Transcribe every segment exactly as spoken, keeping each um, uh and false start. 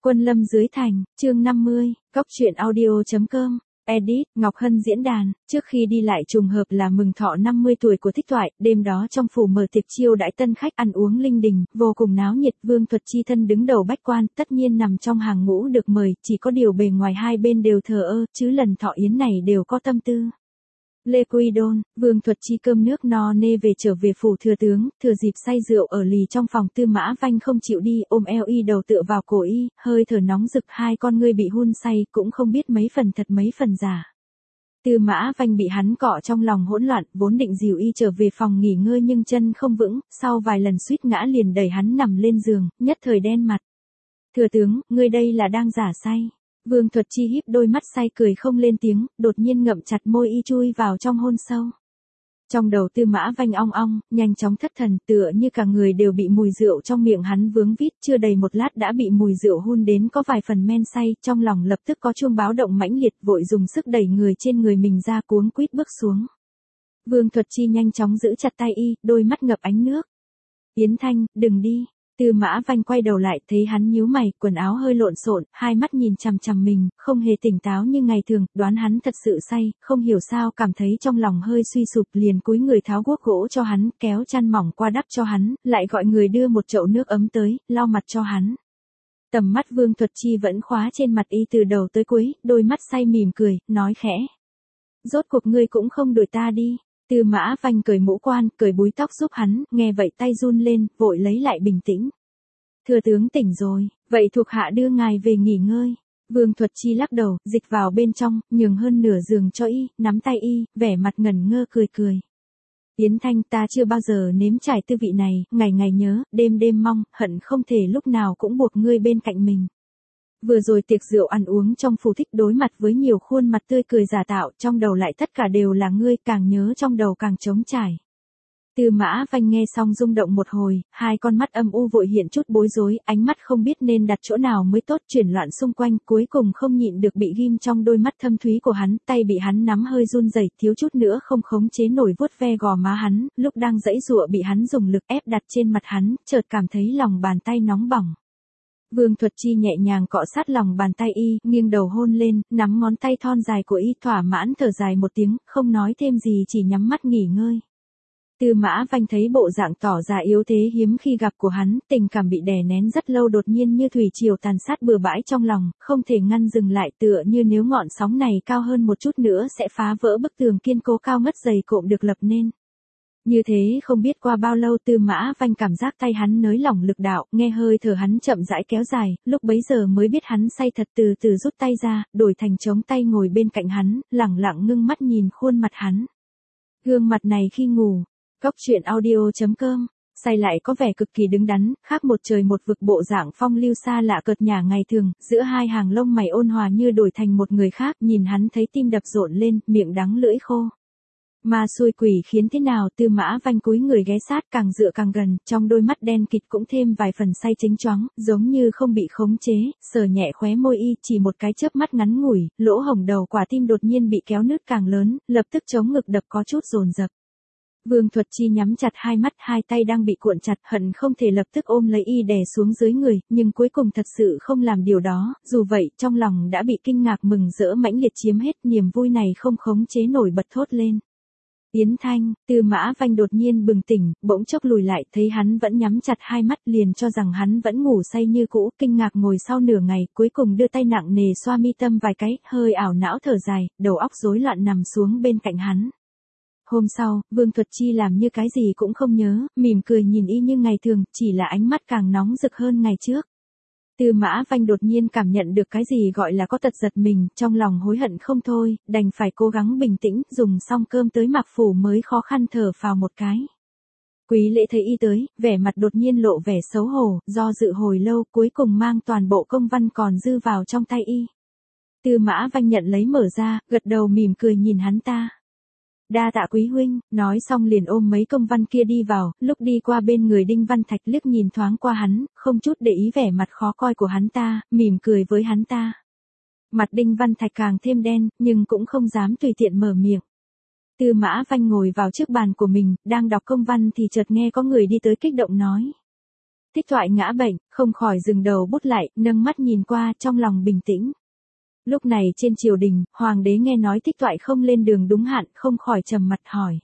Quân lâm dưới thành, chương năm mươi, Cóc truyện audio chấm com, edit, Ngọc Hân diễn đàn, trước khi đi lại trùng hợp là mừng thọ năm mươi tuổi của Thích Toại, đêm đó trong phủ mở tiệc chiêu đãi tân khách ăn uống linh đình, vô cùng náo nhiệt. Vương Thuật Chi thân đứng đầu bách quan, tất nhiên nằm trong hàng ngũ được mời, chỉ có điều bề ngoài hai bên đều thờ ơ, chứ lần thọ yến này đều có tâm tư. Lê Quy Đôn, Vương Thuật Chi cơm nước no nê về trở về phủ thừa tướng, thừa dịp say rượu ở lì trong phòng. Tư Mã Vanh không chịu đi, ôm eo y đầu tựa vào cổ y, hơi thở nóng rực, hai con ngươi bị hun say, cũng không biết mấy phần thật mấy phần giả. Tư Mã Vanh bị hắn cọ trong lòng hỗn loạn, vốn định dìu y trở về phòng nghỉ ngơi nhưng chân không vững, sau vài lần suýt ngã liền đẩy hắn nằm lên giường, nhất thời đen mặt. Thừa tướng, ngươi đây là đang giả say. Vương Thuật Chi híp đôi mắt say cười không lên tiếng, đột nhiên ngậm chặt môi y chui vào trong hôn sâu. Trong đầu Tư Mã Vanh ong ong, nhanh chóng thất thần, tựa như cả người đều bị mùi rượu trong miệng hắn vướng vít, chưa đầy một lát đã bị mùi rượu hun đến có vài phần men say, trong lòng lập tức có chuông báo động mãnh liệt, vội dùng sức đẩy người trên người mình ra, cuống quýt bước xuống. Vương Thuật Chi nhanh chóng giữ chặt tay y, đôi mắt ngập ánh nước. Yến Thanh, đừng đi. Tư Mã Vanh quay đầu lại, thấy hắn nhíu mày, quần áo hơi lộn xộn, hai mắt nhìn chằm chằm mình, không hề tỉnh táo như ngày thường, đoán hắn thật sự say, không hiểu sao cảm thấy trong lòng hơi suy sụp, liền cúi người tháo guốc gỗ cho hắn, kéo chăn mỏng qua đắp cho hắn, lại gọi người đưa một chậu nước ấm tới, lau mặt cho hắn. Tầm mắt Vương Thuật Chi vẫn khóa trên mặt y từ đầu tới cuối, đôi mắt say mỉm cười, nói khẽ: "Rốt cuộc ngươi cũng không đuổi ta đi." Tư Mã Vanh cởi mũ quan, cởi búi tóc giúp hắn, nghe vậy tay run lên, vội lấy lại bình tĩnh. "Thừa tướng tỉnh rồi, vậy thuộc hạ đưa ngài về nghỉ ngơi." Vương Thuật Chi lắc đầu, dịch vào bên trong, nhường hơn nửa giường cho y, nắm tay y, vẻ mặt ngẩn ngơ cười cười. "Yến Thanh, ta chưa bao giờ nếm trải tư vị này, ngày ngày nhớ, đêm đêm mong, hận không thể lúc nào cũng buộc ngươi bên cạnh mình." Vừa rồi tiệc rượu ăn uống trong phủ Thích đối mặt với nhiều khuôn mặt tươi cười giả tạo, trong đầu lại tất cả đều là ngươi, càng nhớ trong đầu càng trống trải. Tư Mã Vanh nghe xong rung động một hồi, hai con mắt âm u vội hiện chút bối rối, ánh mắt không biết nên đặt chỗ nào mới tốt, chuyển loạn xung quanh, cuối cùng không nhịn được bị ghim trong đôi mắt thâm thúy của hắn, tay bị hắn nắm hơi run rẩy, thiếu chút nữa không khống chế nổi vuốt ve gò má hắn, lúc đang giãy giụa bị hắn dùng lực ép đặt trên mặt hắn, chợt cảm thấy lòng bàn tay nóng bỏng. Vương Thuật Chi nhẹ nhàng cọ sát lòng bàn tay y, nghiêng đầu hôn lên, nắm ngón tay thon dài của y, thỏa mãn thở dài một tiếng, không nói thêm gì, chỉ nhắm mắt nghỉ ngơi. Tư Mã Vanh thấy bộ dạng tỏ ra yếu thế hiếm khi gặp của hắn, tình cảm bị đè nén rất lâu đột nhiên như thủy triều tàn sát bừa bãi trong lòng, không thể ngăn dừng lại, tựa như nếu ngọn sóng này cao hơn một chút nữa sẽ phá vỡ bức tường kiên cố cao ngất dày cộm được lập nên. Như thế không biết qua bao lâu Tư Mã Vanh cảm giác tay hắn nới lỏng lực đạo, nghe hơi thở hắn chậm rãi kéo dài, lúc bấy giờ mới biết hắn say thật, từ từ rút tay ra, đổi thành chống tay ngồi bên cạnh hắn, lẳng lặng ngưng mắt nhìn khuôn mặt hắn. Gương mặt này khi ngủ. Cóc truyện audio chấm com, say lại có vẻ cực kỳ đứng đắn, khác một trời một vực, bộ dạng phong lưu xa lạ cợt nhả ngày thường, giữa hai hàng lông mày ôn hòa như đổi thành một người khác, nhìn hắn thấy tim đập rộn lên, miệng đắng lưỡi khô. Ma xui quỷ khiến thế nào, Tư Mã Vanh cúi người ghé sát, càng dựa càng gần, trong đôi mắt đen kịt cũng thêm vài phần say chếnh choáng, giống như không bị khống chế, sờ nhẹ khóe môi y, chỉ một cái chớp mắt ngắn ngủi, lỗ hổng đầu quả tim đột nhiên bị kéo nứt càng lớn, lập tức chống ngực đập có chút dồn dập. Vương Thuật Chi nhắm chặt hai mắt, hai tay đang bị cuộn chặt, hận không thể lập tức ôm lấy y đè xuống dưới người, nhưng cuối cùng thật sự không làm điều đó, dù vậy, trong lòng đã bị kinh ngạc mừng rỡ mãnh liệt chiếm hết, niềm vui này không khống chế nổi bật thốt lên. "Yến Thanh." Tư Mã Vanh đột nhiên bừng tỉnh, bỗng chốc lùi lại, thấy hắn vẫn nhắm chặt hai mắt, liền cho rằng hắn vẫn ngủ say như cũ, kinh ngạc ngồi sau nửa ngày, cuối cùng đưa tay nặng nề xoa mi tâm vài cái, hơi ảo não thở dài, đầu óc rối loạn nằm xuống bên cạnh hắn. Hôm sau, Vương Thuật Chi làm như cái gì cũng không nhớ, mỉm cười nhìn y như ngày thường, chỉ là ánh mắt càng nóng rực hơn ngày trước. Tư Mã Vanh đột nhiên cảm nhận được cái gì gọi là có tật giật mình, trong lòng hối hận không thôi, đành phải cố gắng bình tĩnh, dùng xong cơm tới Mạc Phủ mới khó khăn thở phào một cái. Quý Lễ thấy y tới, vẻ mặt đột nhiên lộ vẻ xấu hổ, do dự hồi lâu, cuối cùng mang toàn bộ công văn còn dư vào trong tay y. Tư Mã Vanh nhận lấy mở ra, gật đầu mỉm cười nhìn hắn ta. "Đa tạ quý huynh." Nói xong liền ôm mấy công văn kia đi vào, lúc đi qua bên người Đinh Văn Thạch liếc nhìn thoáng qua hắn, không chút để ý vẻ mặt khó coi của hắn ta, mỉm cười với hắn ta. Mặt Đinh Văn Thạch càng thêm đen, nhưng cũng không dám tùy tiện mở miệng. Tư Mã Vanh ngồi vào trước bàn của mình, đang đọc công văn thì chợt nghe có người đi tới kích động nói: Thích Thoại ngã bệnh, không khỏi dừng đầu bút lại, nâng mắt nhìn qua, trong lòng bình tĩnh. Lúc này trên triều đình, hoàng đế nghe nói Thích Thoại không lên đường đúng hạn, không khỏi trầm mặt hỏi.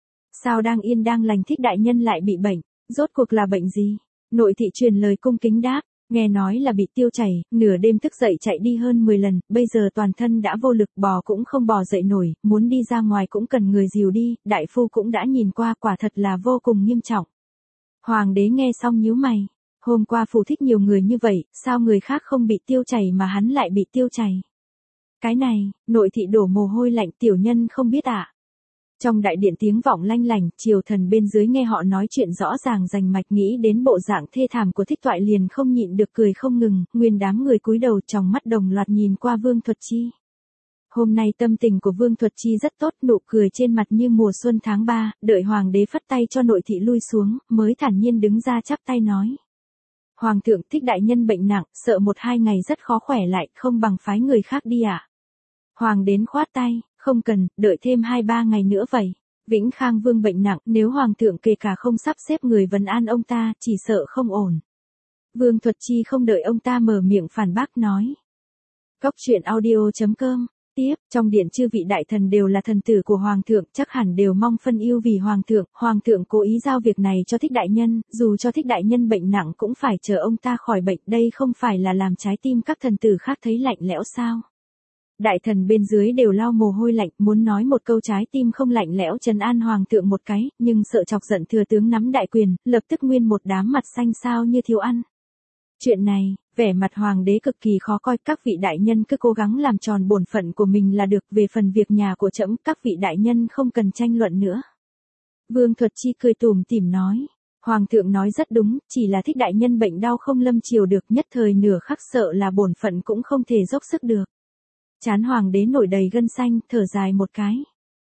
Sao đang yên đang lành Thích đại nhân lại bị bệnh, rốt cuộc là bệnh gì? Nội thị truyền lời cung kính đáp, nghe nói là bị tiêu chảy, nửa đêm thức dậy chạy đi hơn mười lần, bây giờ toàn thân đã vô lực, bò cũng không bò dậy nổi, muốn đi ra ngoài cũng cần người dìu đi, đại phu cũng đã nhìn qua, quả thật là vô cùng nghiêm trọng. Hoàng đế nghe xong nhíu mày, hôm qua phù thích nhiều người như vậy, sao người khác không bị tiêu chảy mà hắn lại bị tiêu chảy? Cái này, nội thị đổ mồ hôi lạnh, tiểu nhân không biết ạ. À? Trong đại điện tiếng vọng lanh lành, triều thần bên dưới nghe họ nói chuyện rõ ràng rành mạch, nghĩ đến bộ dạng thê thảm của Thích Thoại liền không nhịn được cười không ngừng, nguyên đám người cúi đầu trong mắt đồng loạt nhìn qua Vương Thuật Chi. Hôm nay tâm tình của Vương Thuật Chi rất tốt, nụ cười trên mặt như mùa xuân tháng ba, đợi hoàng đế phất tay cho nội thị lui xuống, mới thản nhiên đứng ra chắp tay nói. Hoàng thượng, Thích đại nhân bệnh nặng, sợ một hai ngày rất khó khỏe lại, không bằng phái người khác đi ạ. À? Hoàng đến khoát tay, không cần, đợi thêm hai ba ngày nữa vậy. Vĩnh Khang Vương bệnh nặng, nếu Hoàng thượng kể cả không sắp xếp người vấn an ông ta, chỉ sợ không ổn. Vương Thuật Chi không đợi ông ta mở miệng phản bác nói. Cốc truyện audio chấm com. Tiếp, trong điện chư vị đại thần đều là thần tử của Hoàng thượng, chắc hẳn đều mong phân ưu vì Hoàng thượng. Hoàng thượng cố ý giao việc này cho Thích đại nhân, dù cho Thích đại nhân bệnh nặng cũng phải chờ ông ta khỏi bệnh, đây không phải là làm trái tim các thần tử khác thấy lạnh lẽo sao? Đại thần bên dưới đều lau mồ hôi lạnh, muốn nói một câu trái tim không lạnh lẽo trấn an hoàng thượng một cái, nhưng sợ chọc giận thừa tướng nắm đại quyền, lập tức nguyên một đám mặt xanh xao như thiếu ăn. Chuyện này, vẻ mặt hoàng đế cực kỳ khó coi, các vị đại nhân cứ cố gắng làm tròn bổn phận của mình là được, về phần việc nhà của trẫm, các vị đại nhân không cần tranh luận nữa. Vương Thuật Chi cười tủm tỉm nói, hoàng thượng nói rất đúng, chỉ là Thích đại nhân bệnh đau không lâm chiều được, nhất thời nửa khắc sợ là bổn phận cũng không thể dốc sức được. Chán hoàng đế nổi đầy gân xanh, thở dài một cái.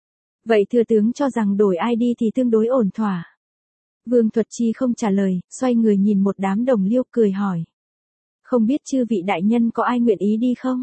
Vậy thừa tướng cho rằng đổi ai đi thì tương đối ổn thỏa. Vương Thuật Chi không trả lời, xoay người nhìn một đám đồng liêu cười hỏi. Không biết chư vị đại nhân có ai nguyện ý đi không?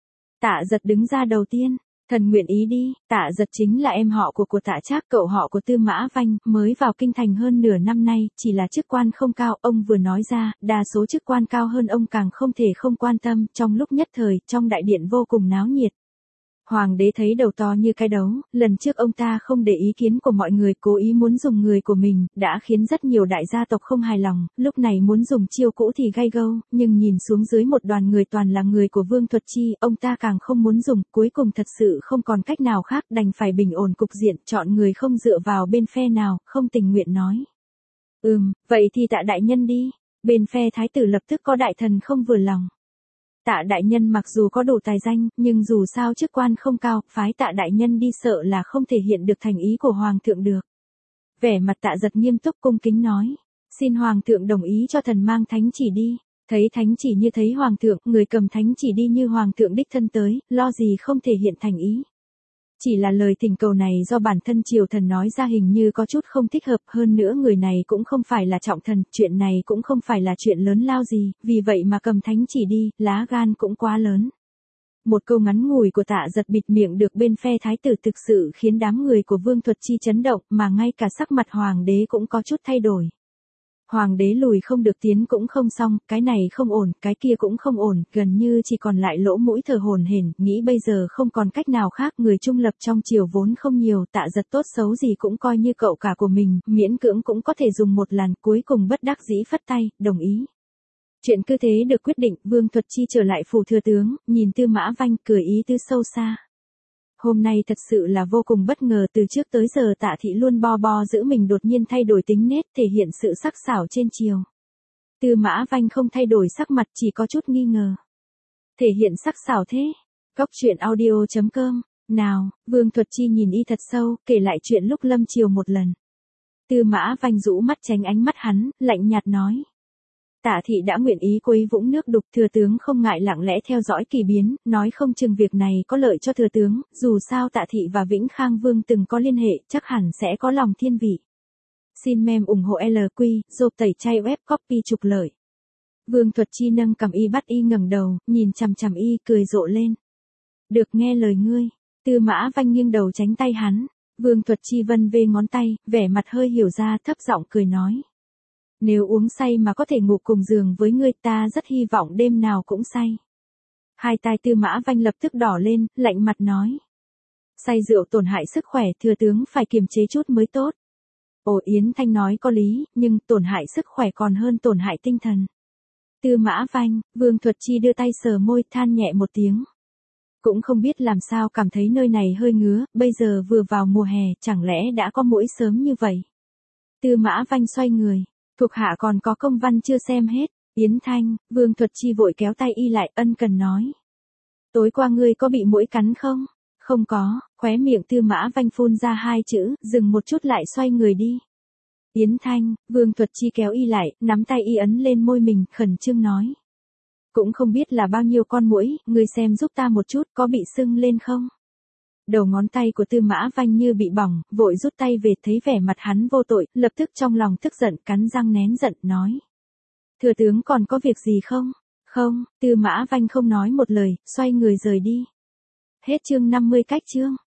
Tạ Giật đứng ra đầu tiên. Thần nguyện ý đi. Tạ Giật chính là em họ của của Tạ Trác, cậu họ của Tư Mã Vanh, mới vào kinh thành hơn nửa năm nay, chỉ là chức quan không cao. Ông vừa nói ra, đa số chức quan cao hơn ông càng không thể không quan tâm. Trong lúc nhất thời, trong đại điện vô cùng náo nhiệt. Hoàng đế thấy đầu to như cái đấu, lần trước ông ta không để ý kiến của mọi người, cố ý muốn dùng người của mình, đã khiến rất nhiều đại gia tộc không hài lòng, lúc này muốn dùng chiêu cũ thì gay gâu, nhưng nhìn xuống dưới một đoàn người toàn là người của Vương Thuật Chi, ông ta càng không muốn dùng, cuối cùng thật sự không còn cách nào khác, đành phải bình ổn cục diện, chọn người không dựa vào bên phe nào, không tình nguyện nói. Ừm, vậy thì Tạ đại nhân đi. Bên phe thái tử lập tức có đại thần không vừa lòng. Tạ đại nhân mặc dù có đủ tài danh, nhưng dù sao chức quan không cao, phái Tạ đại nhân đi sợ là không thể hiện được thành ý của hoàng thượng được. Vẻ mặt Tạ Giật nghiêm túc cung kính nói, xin hoàng thượng đồng ý cho thần mang thánh chỉ đi. Thấy thánh chỉ như thấy hoàng thượng, người cầm thánh chỉ đi như hoàng thượng đích thân tới, lo gì không thể hiện thành ý. Chỉ là lời thỉnh cầu này do bản thân triều thần nói ra hình như có chút không thích hợp, hơn nữa người này cũng không phải là trọng thần, chuyện này cũng không phải là chuyện lớn lao gì, vì vậy mà cầm thánh chỉ đi, lá gan cũng quá lớn. Một câu ngắn ngủi của Tạ Giật bịt miệng được bên phe thái tử thực sự khiến đám người của Vương Thuật Chi chấn động, mà ngay cả sắc mặt hoàng đế cũng có chút thay đổi. Hoàng đế lùi không được tiến cũng không xong, cái này không ổn, cái kia cũng không ổn, gần như chỉ còn lại lỗ mũi thở hổn hển, nghĩ bây giờ không còn cách nào khác, người trung lập trong triều vốn không nhiều, Tạ Giật tốt xấu gì cũng coi như cậu cả của mình, miễn cưỡng cũng có thể dùng một lần, cuối cùng bất đắc dĩ phất tay, đồng ý. Chuyện cứ thế được quyết định, Vương Thuật Chi trở lại phủ thừa tướng, nhìn Tư Mã Vanh cười ý tứ sâu xa. Hôm nay thật sự là vô cùng bất ngờ, từ trước tới giờ Tạ thị luôn bo bo giữ mình đột nhiên thay đổi tính nết, thể hiện sự sắc sảo trên triều. Tư Mã Vanh không thay đổi sắc mặt, chỉ có chút nghi ngờ. Thể hiện sắc sảo thế? Cốc truyện audio chấm com. Nào, Vương Thuật Chi nhìn y thật sâu, kể lại chuyện lúc lâm triều một lần. Tư Mã Vanh rũ mắt tránh ánh mắt hắn, lạnh nhạt nói. Tạ thị đã nguyện ý quấy vũng nước đục, thừa tướng không ngại lặng lẽ theo dõi kỳ biến, nói không chừng việc này có lợi cho thừa tướng, dù sao Tạ thị và Vĩnh Khang Vương từng có liên hệ, chắc hẳn sẽ có lòng thiên vị. Xin mem ủng hộ L Q, dộp tẩy chay web copy trục lợi. Vương Thuật Chi nâng cầm y bắt y ngẩng đầu, nhìn chằm chằm y, cười rộ lên. Được nghe lời ngươi. Tư Mã Vanh nghiêng đầu tránh tay hắn. Vương Thuật Chi vân vê ngón tay, vẻ mặt hơi hiểu ra, thấp giọng cười nói. Nếu uống say mà có thể ngủ cùng giường với ngươi ta rất hy vọng đêm nào cũng say. Hai tai Tư Mã Vanh lập tức đỏ lên, lạnh mặt nói. Say rượu tổn hại sức khỏe, thừa tướng phải kiềm chế chút mới tốt. Ồ, Yến Thanh nói có lý, nhưng tổn hại sức khỏe còn hơn tổn hại tinh thần. Tư Mã Vanh, Vương Thuật Chi đưa tay sờ môi than nhẹ một tiếng. Cũng không biết làm sao cảm thấy nơi này hơi ngứa, bây giờ vừa vào mùa hè, chẳng lẽ đã có muỗi sớm như vậy. Tư Mã Vanh xoay người, thuộc hạ còn có công văn chưa xem hết. Yến Thanh, Vương Thuật Chi vội kéo tay y lại, ân cần nói. Tối qua ngươi có bị muỗi cắn không? Không có, khóe miệng Tư Mã Vanh phun ra hai chữ, dừng một chút lại xoay người đi. Yến Thanh, Vương Thuật Chi kéo y lại, nắm tay y ấn lên môi mình, khẩn trương nói. Cũng không biết là bao nhiêu con muỗi, ngươi xem giúp ta một chút, có bị sưng lên không? Đầu ngón tay của Tư Mã Vanh như bị bỏng, vội rút tay về, thấy vẻ mặt hắn vô tội, lập tức trong lòng tức giận, cắn răng nén giận, nói. Thừa tướng còn có việc gì không? Không, Tư Mã Vanh không nói một lời, xoay người rời đi. Hết chương năm mươi cách chương.